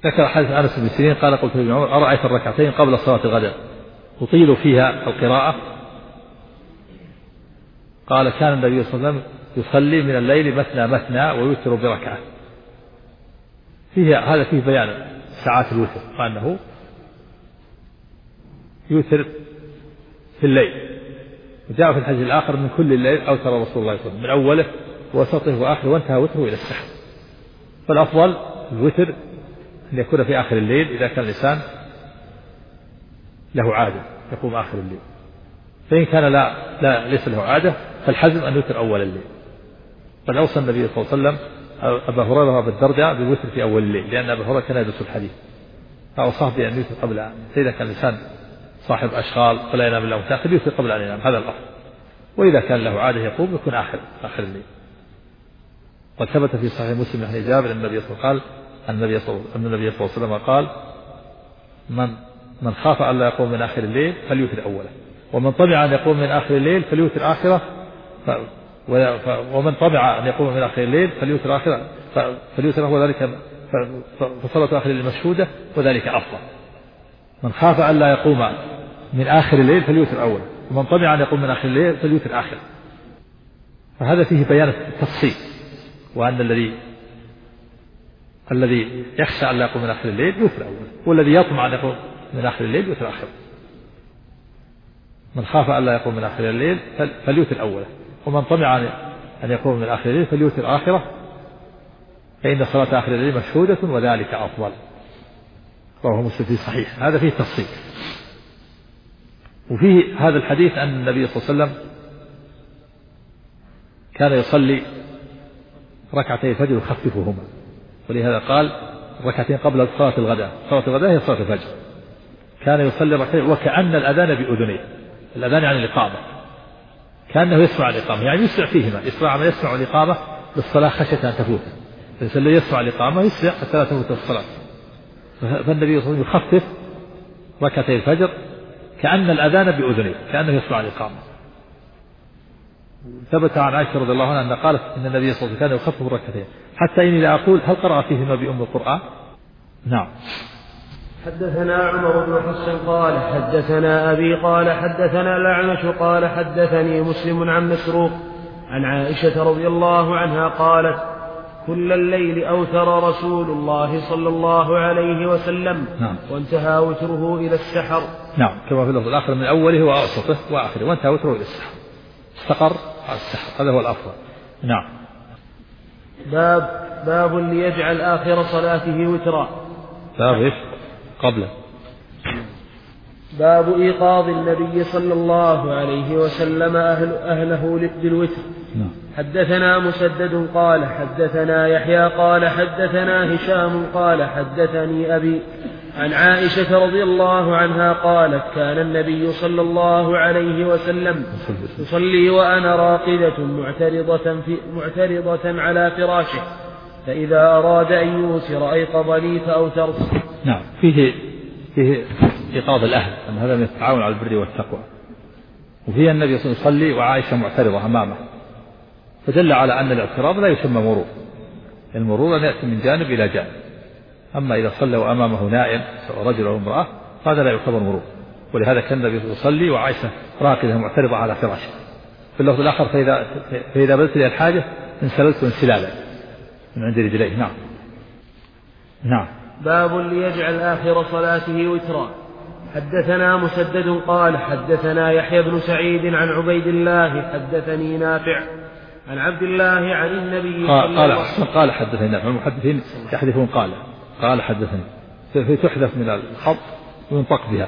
ذكر حديث أنس بن سيرين قال قلت لابن عمر أرأيت الركعتين قبل صلاة الغداء تطيل فيها القراءة؟ قال كان النبي صلى الله عليه وسلم يصلي من الليل مثنى مثنى ويوتر بركعة. هذا فيه بيان ساعات الوتر وأنه يوتر في الليل. وجاء في الحديث الآخر من كل الليل أوتر رسول الله صلى الله عليه وسلم من أوله ووسطه وآخره وانتهى وتره إلى السحر. فالأفضل الوتر أن يكون في آخر الليل إذا كان الإنسان له عادة يقوم آخر الليل. فإن كان لا ليس له عادة فالحزم أن يوتر أول الليل. قد أوصى النبي صلى الله عليه وسلم أبا هريرة وأبا الدرداء بالوتر في أول الليل لأن أبا هريرة كان يدرس الحديث فأوصاه بأن يوتر قبل إذا كان الإنسان صاحب أشغال فلا ينام إلا متأخر يوتر قبل أن ينام، هذا الأفضل. وإذا كان له عادة يقوم يكون آخر الليل. قد ثبت في صحيح مسلم عن جابر أن النبي صلى الله عليه وسلم قال من خاف ألا يقوم من آخر الليل فليوتر أوله، ومن طمع أن يقوم من آخر الليل فليوتر آخره، ومن طمع أن يقوم من آخر الليل فليوتر آخره وذلك فصلاة آخر الليل مشهودة وذلك أفضل. من خاف ألا يقوم من آخر الليل فليوتر أوله، ومن طمع أن يقوم من آخر الليل فليوتر آخره. فهذا فيه بيان التفصيل، وأن الذي يخشى أن لا يقوم من آخر الليل يوتر أوله، والذي يطمع أن يقوم من آخر الليل يوتر آخره. من خاف أن لا يقوم من آخر الليل فليوتر أوله، ومن طمع أن يقوم من آخر الليل فليوتر آخره، فإن صلاة آخر الليل مشهودة وذلك أفضل. رواه مسلم في صحيح. هذا فيه تفصيل. وفيه هذا الحديث أن النبي صلى الله عليه وسلم كان يصلي ركعتي الفجر يخففهما، ولهذا قال ركعتين قبل صلاة الغداء. صلاة الغداء هي صلاة الفجر. كان يصلي ركعتين وكأن الأذان بأذنيه، الأذان يعني الإقامة، كأنه يسمع الإقامة، يعني يسمع فيهما، يسمع الإقامة بالصلاة خشية أن تفوت. فالإنسان الذي يسمع الإقامة يسمع حتى لا تفوت الصلاة. فالنبي صلى الله عليه وسلم يخفف ركعتي الفجر كأن الأذان بأذنيه، كأنه يسمع الإقامة. ثبت عن عائشة رضي الله عنها أن قالت إن النبي صلى الله عليه وسلم كان يخفف الركعتين حتى إني لا أقول هل قرأ فيهما بأم القرآن؟ نعم. حدثنا عمر بن حفص قال حدثنا أبي قال حدثنا الأعمش قال حدثني مسلم عن مسروق عن عائشة رضي الله عنها قالت كل الليل أوتر رسول الله صلى الله عليه وسلم. نعم. وانتهى وتره إلى السحر. نعم، كما في اللفظ الآخر من أوله وأوسطه وآخره، وانتهى وتره إلى السحر، استقر على السحر، هذا هو الأفضل. نعم. باب ليجعل آخر صلاته وترا. باب إيش؟ قبله. باب إيقاظ النبي صلى الله عليه وسلم أهله بالوتر. نعم. حدثنا مسدد قال حدثنا يحيى قال حدثنا هشام قال حدثني أبي عن عائشة رضي الله عنها قالت كان النبي صلى الله عليه وسلم يصلي وأنا راقدة معترضة على فراشه، فإذا أراد أن يوتر أيقظني فأوترت. نعم. فيه إيقاظ الأهل، أن هذا من التعاون على البر والتقوى. وفيه النبي صلى الله عليه وسلم يصلي وعائشة معترضة أمامه، فدل على أن الاعتراض لا يسمى مرور. المرور أن يأتي من جانب إلى جانب، أما إذا صلى وأمامه نائم سواء رجل أو امرأة هذا لا يعتبر مرور. ولهذا كان النبي يصلي وعائشة راقدة معترضة على فراشه. في اللفظ الآخر فإذا بدت لي الحاجة انسللت انسلالا من عند رجليه. نعم. نعم. باب ليجعل آخر صلاته وترا. حدثنا مسدد قال حدثنا يحيى بن سعيد عن عبيد الله حدثني نافع عن عبد الله عن النبي قال حدثني نافع. المحدثين يحذفون قال حدثني، في تحذف من الخط وينطق بها.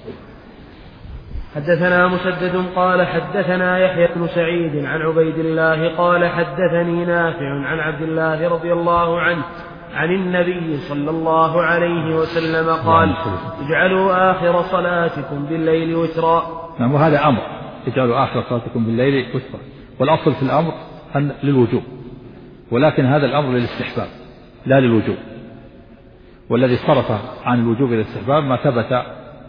حدثنا مسدد قال حدثنا يحيى بن سعيد عن عبيد الله قال حدثني نافع عن عبد الله رضي الله عنه عن النبي صلى الله عليه وسلم قال اجعلوا آخر صلاتكم بالليل وترا. نعم. وهذا أمر، اجعلوا آخر صلاتكم بالليل وترا، والأصل في الأمر أن للوجوب، ولكن هذا الأمر للاستحباب لا للوجوب. والذي صرف عن الوجوب إلى الاستحباب ما ثبت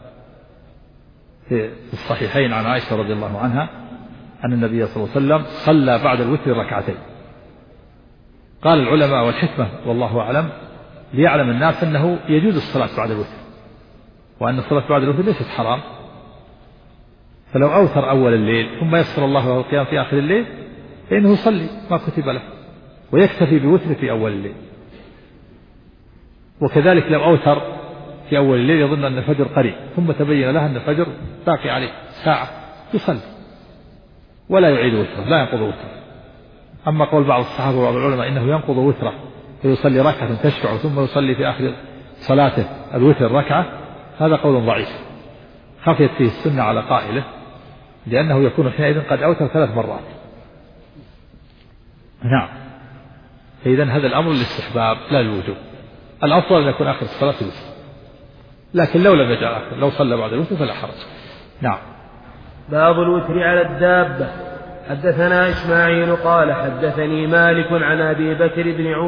في الصحيحين عن عائشة رضي الله عنها أن النبي صلى الله عليه وسلم صلى بعد الوتر ركعتين. قال العلماء والحكمة والله أعلم ليعلم الناس أنه يجوز الصلاة بعد الوتر، وأن الصلاة بعد الوتر ليست حرام. فلو أوتر أول الليل ثم يسر الله له القيام في آخر الليل فإنه يصلي ما كتب له ويكتفي بوتر في أول الليل. وكذلك لو أوتر في أول الليل يظن أن الفجر قريب ثم تبين له أن الفجر باقي عليه ساعة يصلي ولا يعيد وتره، لا ينقض وتره. أما قول بعض الصحابة وبعض العلماء إنه ينقض وتره فيصلي ركعة تشفع ثم يصلي في آخر صلاته الوتر ركعة، هذا قول ضعيف خفيت فيه السنة على قائله، لأنه يكون حينئذ قد أوتر 3 مرات. نعم. فإذن هذا الأمر للاستحباب لا للوجوب. الأفضل أن يكون آخر الصلاة الوتر، لكن لو لم يجعل آخر، لو صلى بعد الوتر فلا حرج. نعم. باب الوتر على الدابة. حدثنا إسماعيل قال حدثني مالك عن أبي بكر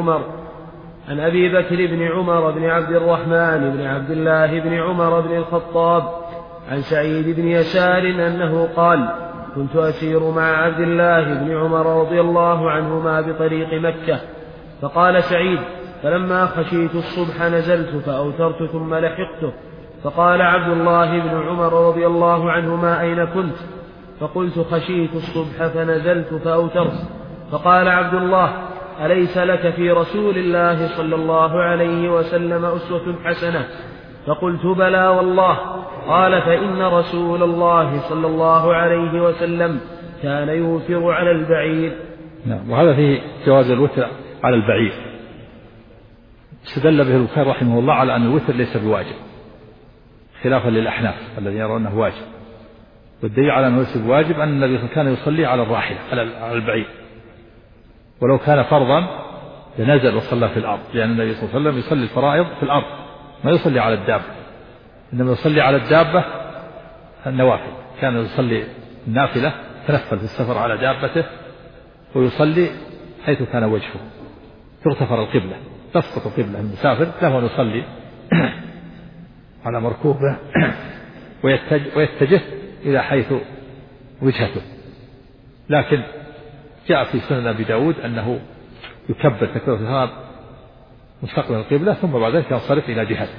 بن عمر بن عبد الرحمن بن عبد الله بن عمر بن الخطاب عن سعيد بن يسار أنه قال كنت أسير مع عبد الله بن عمر رضي الله عنهما بطريق مكة، فقال سعيد فلما خشيت الصبح نزلت فأوترت ثم لحقته، فقال عبد الله بن عمر رضي الله عنهما أين كنت؟ فقلت خشيت الصبح فنزلت فأوترت، فقال عبد الله أليس لك في رسول الله صلى الله عليه وسلم أسوة حسنة؟ فقلت بلى والله. قال فإن رسول الله صلى الله عليه وسلم كان يوتر على البعير. نعم. وهذا فيه جواز الوتر على البعير. استدل به البخاري رحمه الله على أن الوتر ليس بواجب خلافا للأحناف الذين يرون أنه واجب، والدليل على أنه ليس بواجب أن النبي كان يصلي على الراحلة على البعير، ولو كان فرضا لنزل وصلى في الأرض، لأن النبي صلى الله عليه وسلم يصلي الفرائض في الأرض ما يصلي على الدابة، إنما يصلي على الدابة النوافل. كان يصلي النافلة تنفل في السفر على دابته ويصلي حيث كان وجهه، تغتفر القبلة، تسقط القبلة المسافر له أن يصلي على مركوبه ويتجه إلى حيث وجهته. لكن جاء في سنن أبي داود أنه يكبر تكبيرة الإحرام مستقبل القبلة ثم بعد ذلك ينصرف إلى جهته.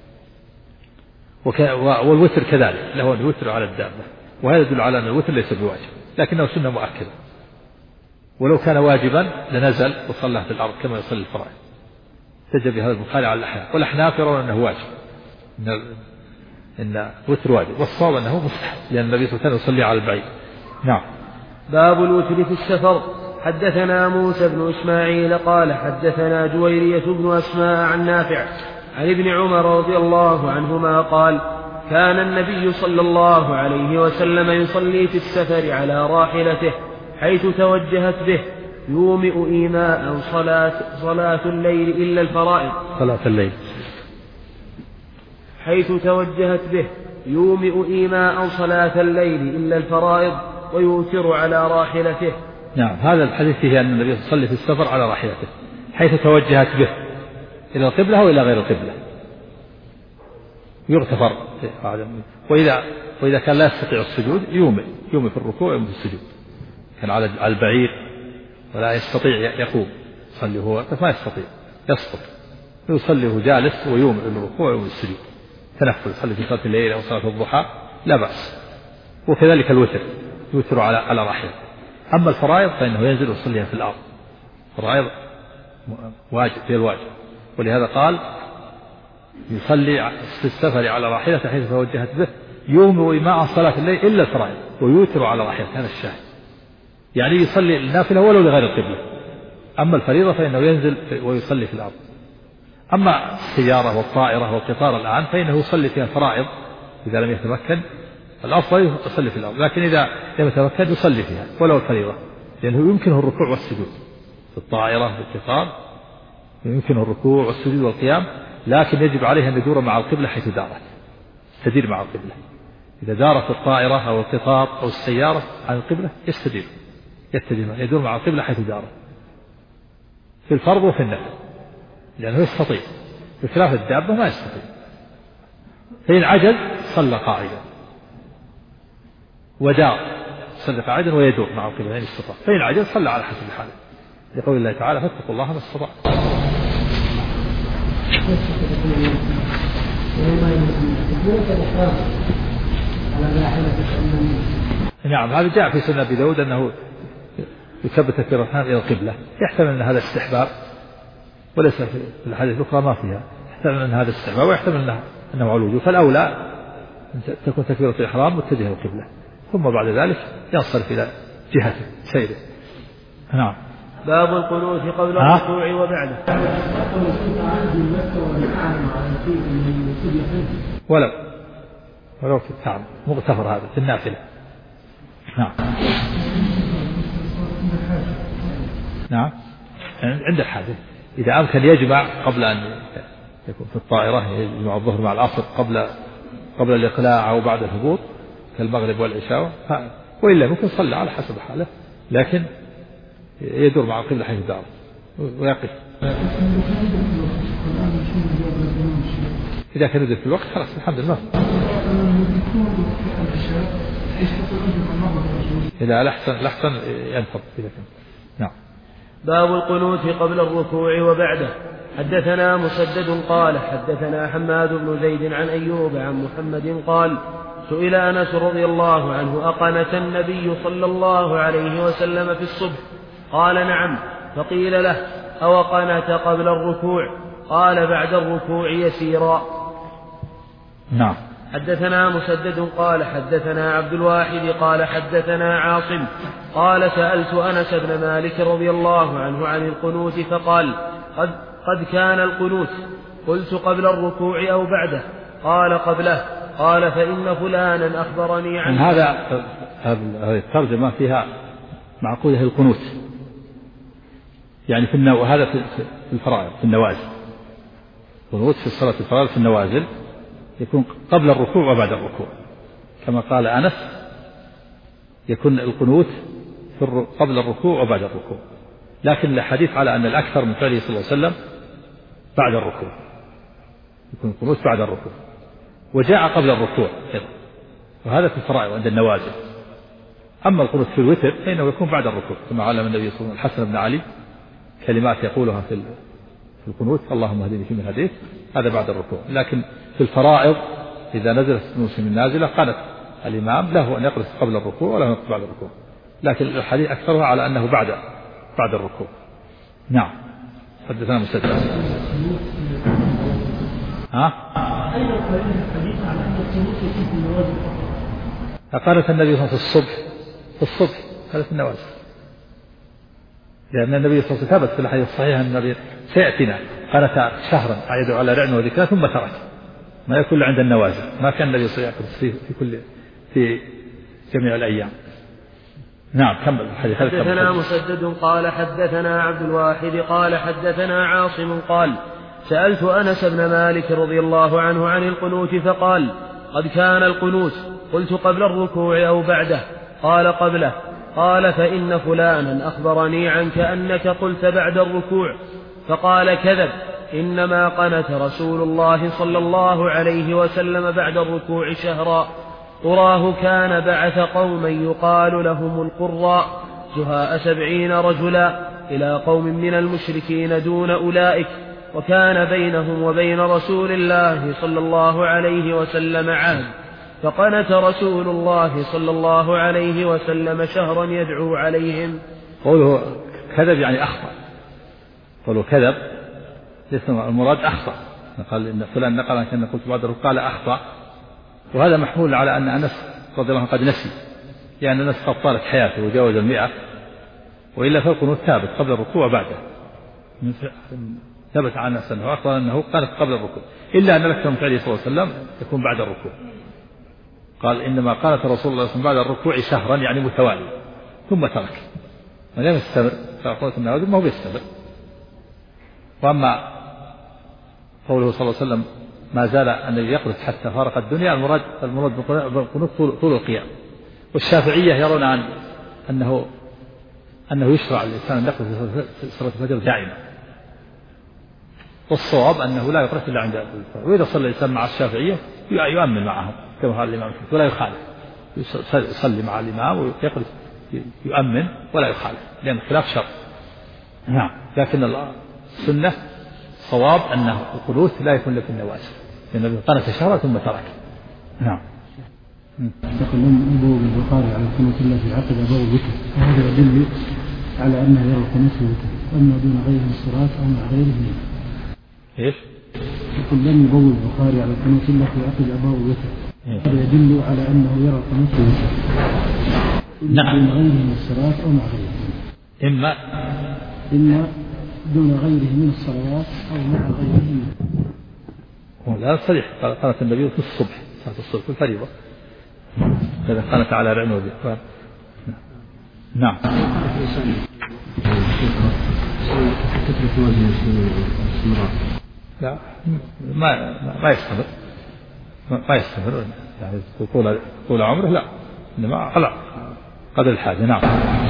والوتر كذلك له أن يوتر على الدابة، وهذا يدل على أن الوتر ليس بواجب لكنه سنة مؤكدة، ولو كان واجبا لنزل وصلى في الأرض كما يصلي الفرائض. احتج بهذا البخاري على الأحناف، والأحناف يرون أنه واجب، إن وتر واجب، والصواب أنه مستحب لأن النبي صلى الله عليه وسلم يصلي على البعيد. نعم. باب الوتر في السفر. حدثنا موسى بن إسماعيل قال حدثنا جويرية بن أسماء عن نافع عن ابن عمر رضي الله عنهما قال كان النبي صلى الله عليه وسلم يصلي في السفر على راحلته حيث توجهت به يومئ إيماء صلاة الليل إلا الفرائض. صلاة الليل حيث توجهت به يومئ إيماء صلاة الليل إلا الفرائض ويوتر على راحلته. نعم. هذا الحديث فيه أن النبي يصلي في السفر على راحلته حيث توجهت به إلى القبلة وإلى غير القبلة، يغتفر. وإذا كان لا يستطيع السجود يومئ في الركوع ويومئ في السجود. كان على البعير ولا يستطيع يقوم يصلي هو ما يستطيع يسقط، يصلي هو جالس ويومئ الركوع ويومئ السجود تنفل، يصلي في صلاة الليل أو صلاة الضحى لا بأس. وكذلك الوتر يوتر على راحلته. أما الفرائض فإنه ينزل ويصليها في الأرض، فرائض واجب في الواجب، ولهذا قال يصلي في السفر على راحلته حيث توجهت به يوم إيماء صلاة الليل إلا الفرائض ويوتر على راحلته. هذا الشاهد، يعني يصلي النافلة ولو لغير القبلة. أما الفريضة فإنه ينزل ويصلي في الأرض. أما السيارة والطائرة والقطار الآن فإنه يصلي فيها الفرائض إذا لم يتمكن، الأفضل يصلي في الأرض، لكن إذا لم يتمكن يصلي فيها ولو الفريضة، لأنه يمكنه الركوع والسجود في الطائرة في القطار، يمكنه الركوع والسجود والقيام، لكن يجب عليه أن يدور مع القبلة حيث دارت، تدير مع القبلة. إذا دارت الطائرة أو القطار أو السيارة عن القبلة يدور مع القبلة حيث دارت في الفرض وفي النفل، لأنه يستطيع، بخلاف الدابة ما يستطيع. فإن عجز صلى قاعدا ودار، صلى قاعدا ويدور مع القبلة إن استطاع، فإن عجز صلى على حسب حاله، لقول الله تعالى فاتقوا الله ما استطعتم. نعم هذا جاء في سنة أبي داود أنه يثبت تكبيرة الإحرام إلى القبلة، يحتمل أن هذا استحباب وليس في الحديث الأخرى ما فيها، يحتمل أن هذا استحباب ويحتمل أنه على الوجوب، فالأولى أن تكون تكبيرة الإحرام متجهة إلى القبلة ثم بعد ذلك ينصرف إلى جهة سيره. نعم. باب القنوت قبل الركوع وبعده. ولو في التعب مغتفر هذا في النافلة. نعم. نعم عند الحادث إذا أمكن يجمع قبل أن يكون في الطائرة، يجمع الظهر مع العصر قبل الإقلاع أو بعد الهبوط كالمغرب والعشاء، وإلا ممكن صلى على حسب حاله، لكن يدور مع القبلة حيث دار ويقف. إذا كان يدرك في الوقت خلاص الحمد لله. إذا الأحسن ينفض إذا كان. نعم. باب القنوت قبل الركوع وبعده. حدثنا مسدد قال حدثنا حماد بن زيد عن أيوب عن محمد قال سئل أنس رضي الله عنه أقنت النبي صلى الله عليه وسلم في الصبح؟ قال نعم. فقيل له أو قنت قبل الركوع؟ قال بعد الركوع يسيرا. نعم. حدثنا مسدد قال حدثنا عبد الواحد قال حدثنا عاصم قال سألت أنس بن مالك رضي الله عنه عن القنوت فقال قد كان القنوت. قلت قبل الركوع أو بعده؟ قال قبله. قال فإن فلانا أخبرني عنه. هذه الترجمة فيها معقولة القنوت، يعني هذا في الفرائض في النوازل. القنوت في الصلاة الفرائض في النوازل يكون قبل الركوع وبعد الركوع، كما قال أنس يكون القنوت قبل الركوع وبعد الركوع، لكن الحديث على أن الأكثر من فعله صلى الله عليه وسلم بعد الركوع، يكون القنوت بعد الركوع، وجاء قبل الركوع أيضا، وهذا في الفرائض عند النوازل. أما القنوت في الوتر فإنه يكون بعد الركوع، كما علم النبي صلى الله عليه وسلم الحسن بن علي كلمات يقولها في القنوت اللهم اهدني فيمن هديت، هذا بعد الركوع. لكن في الفرائض إذا نزلت النوس من نازلة قنت الإمام له أن يقرأ قبل الركوع ولا يقرأ بعد الركوع، لكن الحديث أكثرها على أنه بعد الركوع. نعم. حدثنا مسدد. أين الحديث على أن القنوت يكون في النوازل فقط؟ قالت النبي صلى الله عليه وسلم في الصبح قالت النوازل، لأن النبي صلى الله عليه وسلم ثبت في الحديث الصحيح أن النبي سيأتينا قالت شهرا يدعو على رعن وذكرى ثم ترك، ما يكون عند النوازل، ما كان النبي صلى الله عليه وسلم في جميع الأيام. نعم كمل الحديث. حدثنا مسدد قال حدثنا عبد الواحد قال حدثنا عاصم قال سألت أنس بن مالك رضي الله عنه عن القنوت فقال قد كان القنوت. قلت قبل الركوع أو بعده؟ قال قبله. قال فإن فلانا أخبرني عنك أنك قلت بعد الركوع. فقال كذب، إنما قنت رسول الله صلى الله عليه وسلم بعد الركوع شهرا، أراه كان بعث قوما يقال لهم القراء زهاء 70 رجلا إلى قوم من المشركين دون أولئك، وكان بينهم وبين رسول الله صلى الله عليه وسلم عهد، فقنت رسول الله صلى الله عليه وسلم شهرا يدعو عليهم. قوله كذب يعني أخطأ، قوله كذب ليس المراد أخطأ، قال إن فلان نقل عنك أن قلت بعد الركوع قال أخطأ، وهذا محمول على أن أنس رضي الله عنه قد نسي، يعني أنس قد طالت حياته وجاوز 100، وإلا فالقنوت ثابت قبل الركوع وبعده، ثبت عن أنس أنه أخطأ أنه قالت قبل الركوع، إلا أن لك من فعله صلى الله عليه وسلم يكون بعد الركوع. قال إنما قالت رسول الله صلى الله عليه وسلم بعد الركوع شهرا يعني متوالي ثم ترك، ما لم يستمر فقلت النوازل ما هو بيستمر. وأما قوله صلى الله عليه وسلم ما زال النبي يقنط حتى فارق الدنيا، المراد بالقنوت طول القيام. والشافعية يرون أنه يشرع الإنسان أن يقنط في صلاة الفجر دائما، والصواب أنه لا يقنط إلا عند الفجر. وإذا صلى الإنسان مع الشافعية يؤمن معهم كما قال الإمام ولا يخالف، يصلي مع الإمام ويقنط يؤمن ولا يخالف، لأن الخلاف شر. نعم. لكن السنة الصواب أن القنوت لا يكون لك النوازل، لأن النبي قنت شهرا ثم ترك. نعم. يقول لم يبوغ البخاري على القنوت إلا في عقد أبواب الوتر، وهذا يدل على أنه يرى القنوت في الوتر، أما دون غيره من الصلاة أو مع غيره منه. إيش؟ يقول لم يبوغ البخاري على القنوت إلا في عقد أبواب الوتر، هذا يدل على أنه يرى القنوت في الوتر. نعم. دون غيره من الصلاة أو مع غيره. إما دون غيره من الصلوات أو مع غيره منه. لا صريح قالت النبي في الصبح، صلاة الصبح في الفريضة، هذا قالت على رعن وذي. نعم. لا ما يستمر، ما يستمر يعني طول عمره، لا، إنما على قدر الحاجة. نعم.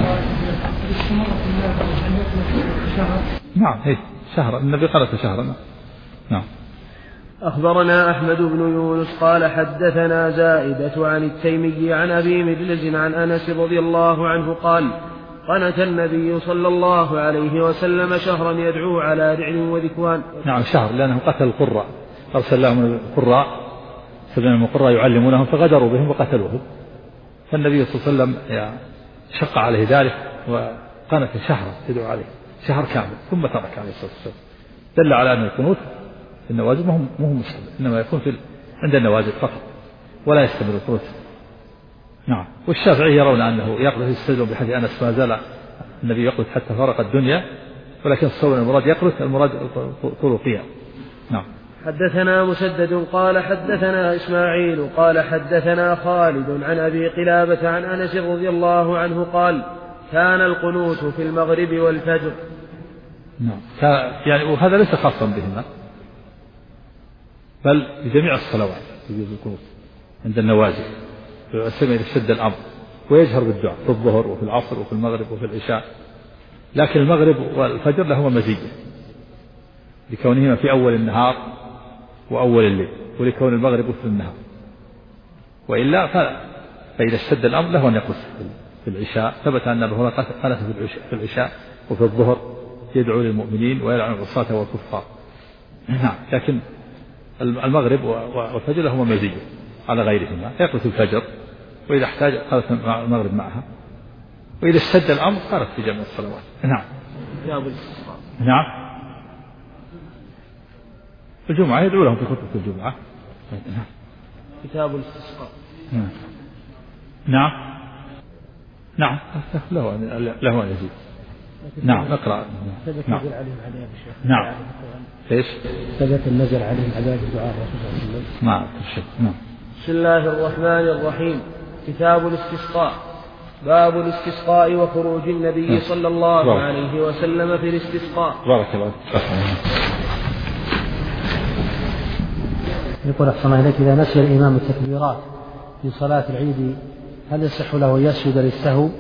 نعم هي شهر، النبي قالت شهرا. نعم. أخبرنا أحمد بن يونس قال حدثنا زائدة عن التيمي عن أبي مجلس عن أنس رضي الله عنه قال قنت النبي صلى الله عليه وسلم شهرا يدعو على رعل وذكوان. نعم شهر، لأنه قتل القراء، أرسل لهم القراء 7 من القراء يعلمونهم فغدروا بهم وقتلوهم، فالنبي صلى الله عليه وسلم شق عليه ذلك وقنت شهرا يدعو عليه، شهر كامل، ثم ترك عليه الصلاة والسلام. دل على أن القنوت في النوازل مهم مستمر، إنما يكون عند النوازل فقط ولا يستمر القنوت. نعم. والشافعي يرون أنه يقنت السجن بحديث أنس ما زال النبي يقنت حتى فرق الدنيا، ولكن الصور المراد يقنت، المراد طول القيام. نعم. حدثنا مسدد قال حدثنا إسماعيل قال حدثنا خالد عن أبي قلابة عن أنس رضي الله عنه قال كان القنوت في المغرب والفجر. نعم. يعني وهذا ليس خاصا بهما، بل بجميع الصلوات يجوز القنوت عند النوازل، يسمى إذا اشتد الأمر، ويجهر بالدعاء في الظهر وفي العصر وفي المغرب وفي العشاء. لكن المغرب والفجر لهما مزية لكونهما في أول النهار وأول الليل، ولكون المغرب وسط النهار، وإلا فإذا اشتد الأمر له أن يقص في العشاء. ثبت أن الرسول قال في العشاء وفي الظهر يدعو للمؤمنين ويلعن العصاة والكفار. نعم. لكن المغرب والفجر لهما مزية على غيرهما، يقص الفجر وإذا احتاج قالت المغرب معها، وإذا اشتد الأمر قالت في جميع الصلوات. نعم. نعم. الجمعة يدعو لهم في خطبة الجمعة. كتاب الاستسقاء. نعم. نعم له أن يزيد. نعم اقرأ. نعم. نعم. ايش؟ ثبت النزل عليهم عذاب الدعاء رسول الله. نعم. نعم. بسم الله الرحمن الرحيم. كتاب الاستسقاء. باب الاستسقاء وخروج النبي صلى الله عليه وسلم في الاستسقاء. بارك الله. يقول أحسن إليك إذا نسي الإمام التكبيرات في صلاة العيد هل يصح له أن يسجد للسهو؟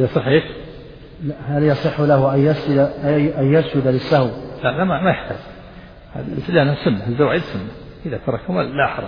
هل يصح له أن يسجد للسهو؟ لا ما يحتاج، لأنها سنة، الزواعيد سنة، إذا تركهم لا حرج.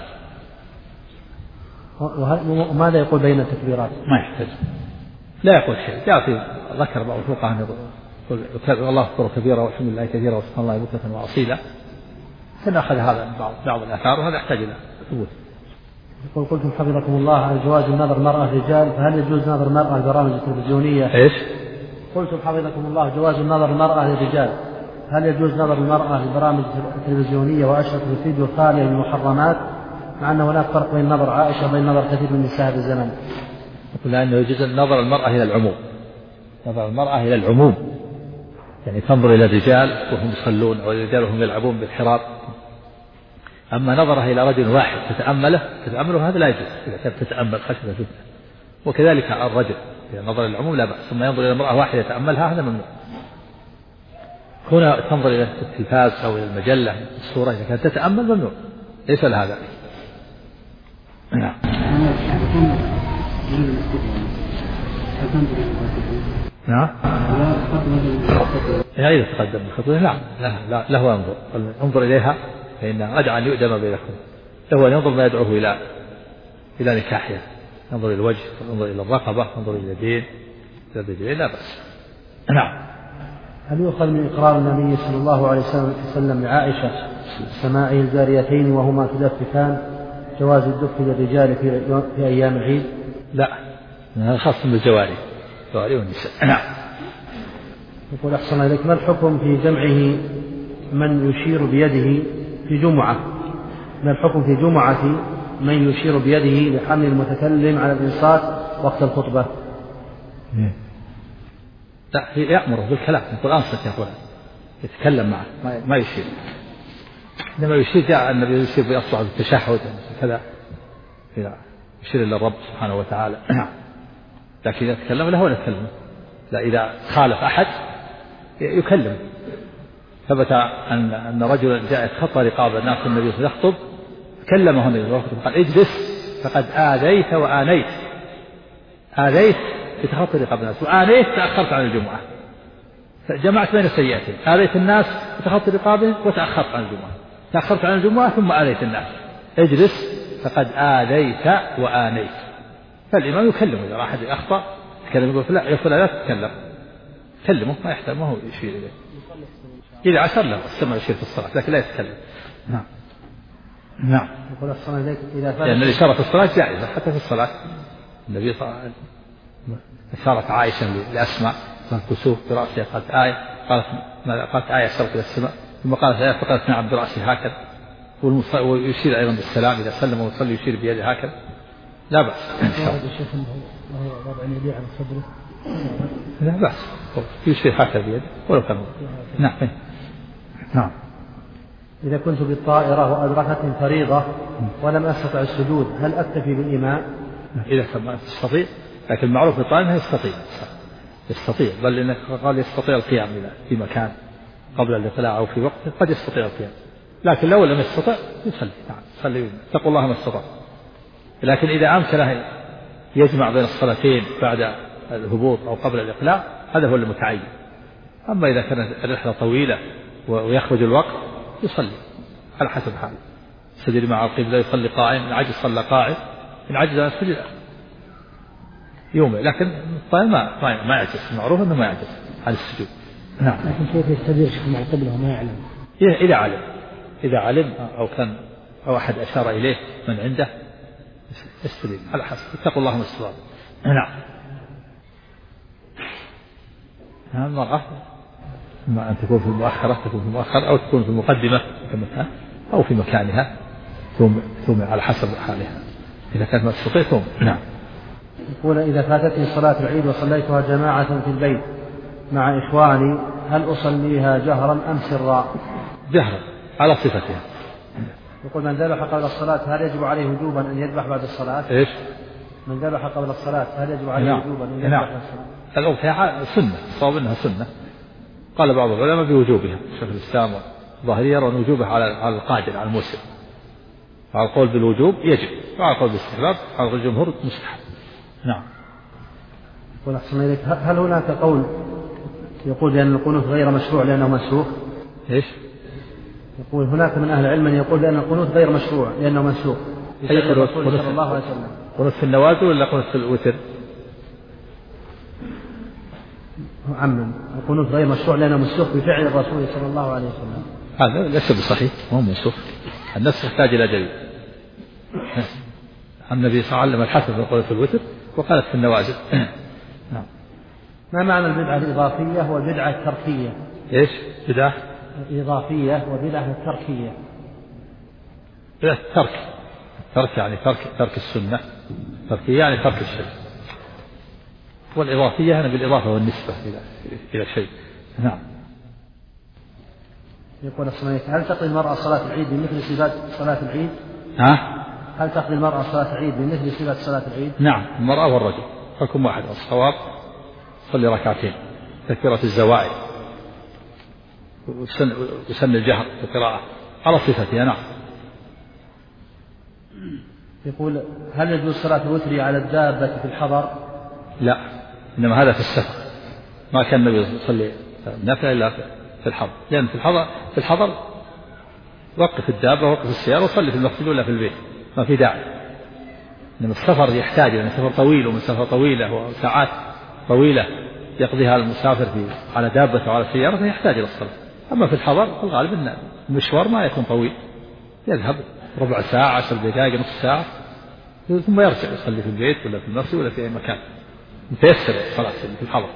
وماذا يقول بين التكبيرات؟ ما يحتاج، لا يقول شيء. جاء في ذكر بعض الفقهاء يقول الله أكبر كبيرا والحمد لله كثيرا وسبحان الله بكرة وأصيلا، فنأخذ هذا من بعض الآثار، وهذا يحتاج إلى ثبوت. يقول قلتم حفظكم الله عن جواز النظر مرأة الرجال، فهل يجوز نظر المرأة البرامج التلفزيونية؟ إيش؟ قلتم حفظكم الله جواز النظر المرأة للرجال، هل يجوز نظر المرأة البرامج التلفزيونية وأشرف الفيديو خالية من المحرمات، مع أن هناك فرق بين نظر عائشة وبين نظر كثير من النساء في الزمن؟ يقول أنه يجوز نظر المرأة إلى العموم، نظر المرأة إلى العموم، يعني تنظر إلى الرجال وهم يصلون أو الرجال وهم يلعبون بالحراب. أما نظرها إلى رجل واحد تتأمله هذا لا يجوز إذا كانت تتأمل خشية فتنة. وكذلك الرجل إذا نظر العموم لا بأس، ثم ينظر إلى امرأة واحدة يتأملها هذا ممنوع. هنا تنظر إلى التلفاز أو إلى المجلة الصورة إذا كانت تتأمل ممنوع، ليس لها ذلك. نعم. نعم. إذا تقدم الخطوة نعم له انظر إليها، فإن أدعى أن يؤدم بينكم، له أن ينظر ما يدعوه إلى نكاحها، ينظر إلى الوجه، ينظر إلى الرقبة، ينظر إلى اليدين، لا بأس. نعم. هل يؤخذ من إقرار النبي صلى الله عليه وسلم لعائشة سماعه الجاريتين وهما تدفكان جواز الدف للرجال في أيام العيد؟ لا، هذا خاص بالجواري والنساء. نعم. يقول أحسن إليك، ما الحكم في جمعه من يشير بيده في جمعة؟ ما الحكم في جمعة من يشير بيده لحمل المتكلم على الإنصات وقت الخطبة؟ لا، يأمره بالكلام، يقول أنصت يا فلان، يتكلم معه ما يشير. لما يشير جاء النبي يشير بأصبع بالتشهد كذا، يشير إلى الرب سبحانه وتعالى. لكن إذا تكلم له ولا يتكلم، لا، إذا خالف أحد يكلم. ثبت أن رجلا جاء يتخطى رقاب الناس النبي يخطب، كلمه النبي قال اجلس فقد آذيت وآنيت. آذيت بتخطي رقاب الناس، وآنيت تأخرت عن الجمعة، فجمعت بين سيئتين، آذيت الناس بتخطي رقابهم وتأخرت عن الجمعة، تأخرت عن الجمعة ثم آذيت الناس. اجلس فقد آذيت وآنيت. فالإمام يكلمه إذا أحد أخطأ يتكلم، يقول لا تتكلم، كلمه، ما يحتاج، ما هو يشير إليه. إذا عشر له السمع يشير في الصلاة لكن لا يتكلم. نعم. نعم. يقول الصلاة إليك إذا فات لأن الإشارة في الصلاة جائزة حتى في الصلاة. النبي صلى الله عليه وسلم أشارت عائشة لأسماء كسوف برأسها، قالت آية، قالت آية أشارت إلى السماء، ثم قالت آية فقالت نعم برأسها هكذا. ويشير أيضا بالسلام إذا سلم ويصلي يشير بيده هكذا، لا بأس. وهو وضع يديه على صدره لا بأس، يشير هكذا بيده ولو كان. نعم. نعم. إذا كنت بالطائرة وأدركتني فريضة ولم أستطع السجود هل أكتفي بالإمام؟ إذا ما تستطيع، لكن المعروف بالطائرة يستطيع، بل إنك قال يستطيع القيام في مكان قبل الإقلاع أو في وقت قد يستطيع القيام، لكن لو لم يستطع يصلي. نعم، صلي، اتقوا الله ما استطاع. لكن إذا أمكن يجمع بين الصلاتين بعد الهبوط أو قبل الإقلاع هذا هو المتعين. أما إذا كانت الرحلة طويلة ويخرج الوقت يصلي على حسب حاله، سجد مع القبلة، يصلي قائم، إن عجز صلى قائم، إن عجز عن السجود يومه. لكن الطائر ما يعجز، المعروف أنه ما يعجز عن السجود. نعم. لكن كيف يستدير مع القبلة وما يعلم؟ إذا علم أو كان أو أحد أشار إليه من عنده يستدير على حسب، اتقوا الله ما استطعتم. نعم. المرأة إما أن تكون في المؤخرة، تكون في المؤخرة، أو تكون في المقدمة كمكان، أو في مكانها ثم على حسب حالها، إذا كانت ما تستطيع ثم. نعم. يقول إذا فاتتني صلاة العيد وصليتها جماعة في البيت مع إخواني هل أصليها جهرا أم سرا؟ جهرا على صفتها. يقول من ذبح قبل الصلاة هل يجب عليه وجوبا أن يذبح بعد الصلاة؟ إيش؟ من ذبح قبل الصلاة هل يجب عليه وجوبا أن يذبح بعد الصلاة؟ الأضحية سنة، صواب أنها سنة. قال بعض العلماء بوجوبها، شيخ الإسلام الظاهري يرى وجوبها على القادر، على المسلم. على القول بالوجوب يجب، وعلى القول بالاستحباب على الجمهور مستحب. نعم. يقول أحسن إليك، هل هناك قول يقول بأن القنوت غير مشروع لأنه منسوخ؟ إيش؟ يقول هناك من أهل العلم من يقول بأن القنوت غير مشروع لأنه منسوخ. أي قنوت؟ صلى الله عليه وسلم. قنوت في النوازل ولا قنوت في الوتر؟ عمم، القنوت غير مشروع لأنه منسوخ بفعل الرسول صلى الله عليه وسلم. هذا ليس بصحيح، هو منسوخ. النسخ يحتاج إلى دليل. النبي صلى الله عليه وسلم الحسن في قنوت الوتر وقالت في النوازل. نعم. ما معنى البدعة الإضافية والبدعة التركية؟ إيش؟ بدعة إضافية وبدعة التركية. بدعة الترك يعني ترك السنة، تركية يعني ترك الشيء، والإضافية يعني بالإضافة والنسبة إلى شيء. نعم. يقول الصلاة هل تقضي المرأة صلاة العيد بمثل صفات صلاة العيد؟ هل تقضي المرأة صلاة العيد بمثل صفات صلاة العيد؟ نعم، المرأة والرجل حكم واحد. الصواب صلي ركعتين تكبيرة الزوائد وسن الجهر في القراءة على صفتها. نعم. يقول هل يجوز صلاة الوتر على الدابة في الحضر؟ لا، إنما هذا في السفر. ما كان النبي يصلي نافلة إلا في الحضر، لأن في الحضر وقف الدابة وقف السيارة وصلي في المسجد ولا في البيت، ما في داعي. إنما السفر يحتاج إلى سفر طويل ومسافة طويلة وساعات طويلة يقضيها المسافر على دابته وعلى سيارته يحتاج إلى الصلاة. أما في الحضر فالغالب أن المشوار ما يكون طويل، يذهب ربع ساعة 10 دقائق نصف ساعة ثم يرجع يصلي في البيت ولا في المسجد ولا في أي مكان، متيسر الصلاة في الحضر.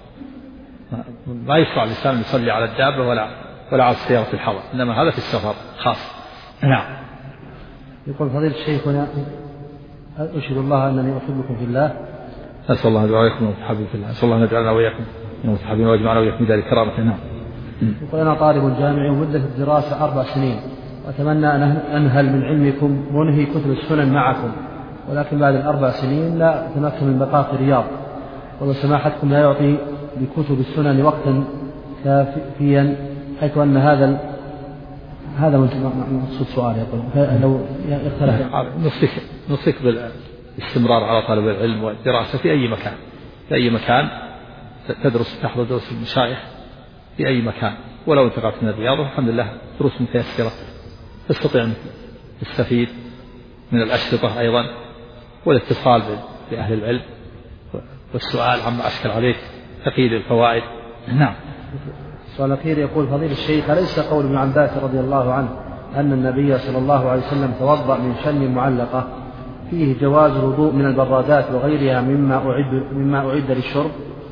ما يشرع الإنسان يصلي على الدابة ولا على السيارة في الحضر، إنما هذا في السفر خاص. نعم. يقول فضيلة الشيخ هنا أشهد الله أنني أحبكم في الله. أسأل الله أن يجعلكم متحابين في الله، أسأل الله أن يجعلنا وإياكم متحابين ويجمعنا وإياكم دار كرامة. نعم. يقول أنا طالب جامعي ومدة الدراسة 4 سنين، وأتمنى أن أنهل من علمكم وأنهي كتب السنن معكم، ولكن بعد ال4 سنين لا أتمكن من بقاء في الرياض، وسماحتكم لا يعطي بكتب السنن وقتا كافيا، حيث أن هذا مقصود سؤال. يقول لو يختلف نصيك بالاستمرار على طلب العلم والدراسة في أي مكان تدرس، تحضر دروس المشايخ في أي مكان، ولو انتقلت من الرياض الحمد لله دروس متيسرة تستطيع أن تستفيد من الأشرطة أيضا، والاتصال بأهل العلم والسؤال عما أشكل عليك تقييد الفوائد. نعم. السؤال الأخير يقول فضيلة الشيخ أليس قول ابن عباس رضي الله عنه أن النبي صلى الله عليه وسلم توضأ من شن معلقة فيه جواز الوضوء من البرادات وغيرها مما أعد للشرب؟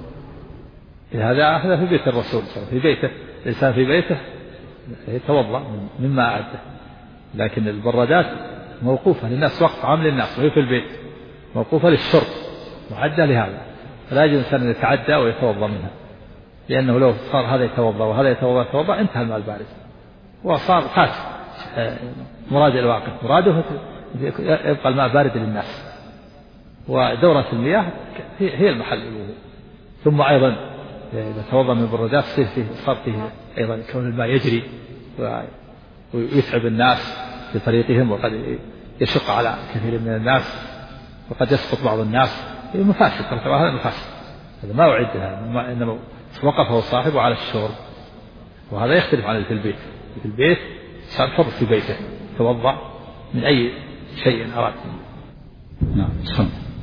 هذا في بيت الرسول في بيته، الإنسان في بيته يتوضأ مما أعده، لكن البرادات موقوفة للناس وقت عام للناس، وهي في البيت موقوفة للشرب معدة لهذا، فلا يجوز الإنسان أن يتعدى ويتوضأ منها، لأنه لو صار هذا يتوضأ وهذا يتوضأ انتهى الماء البارد وصار فات مراد الواقع، مراده يبقى الماء بارد للناس، ودورة المياه هي المحل الوضوء. ثم أيضا إذا توضأ من البرادات صار فيه أيضا كون الماء يجري ويتعب الناس في طريقهم، وقد يشق على كثير من الناس، وقد يسقط بعض الناس، مفاسد، هذا مفاسد، هذا ما أعد لها، إنما وقفه صاحبه على الشرب، وهذا يختلف عن في البيت. في البيت صار حر في بيته توضأ من أي شيء أراد. نعم.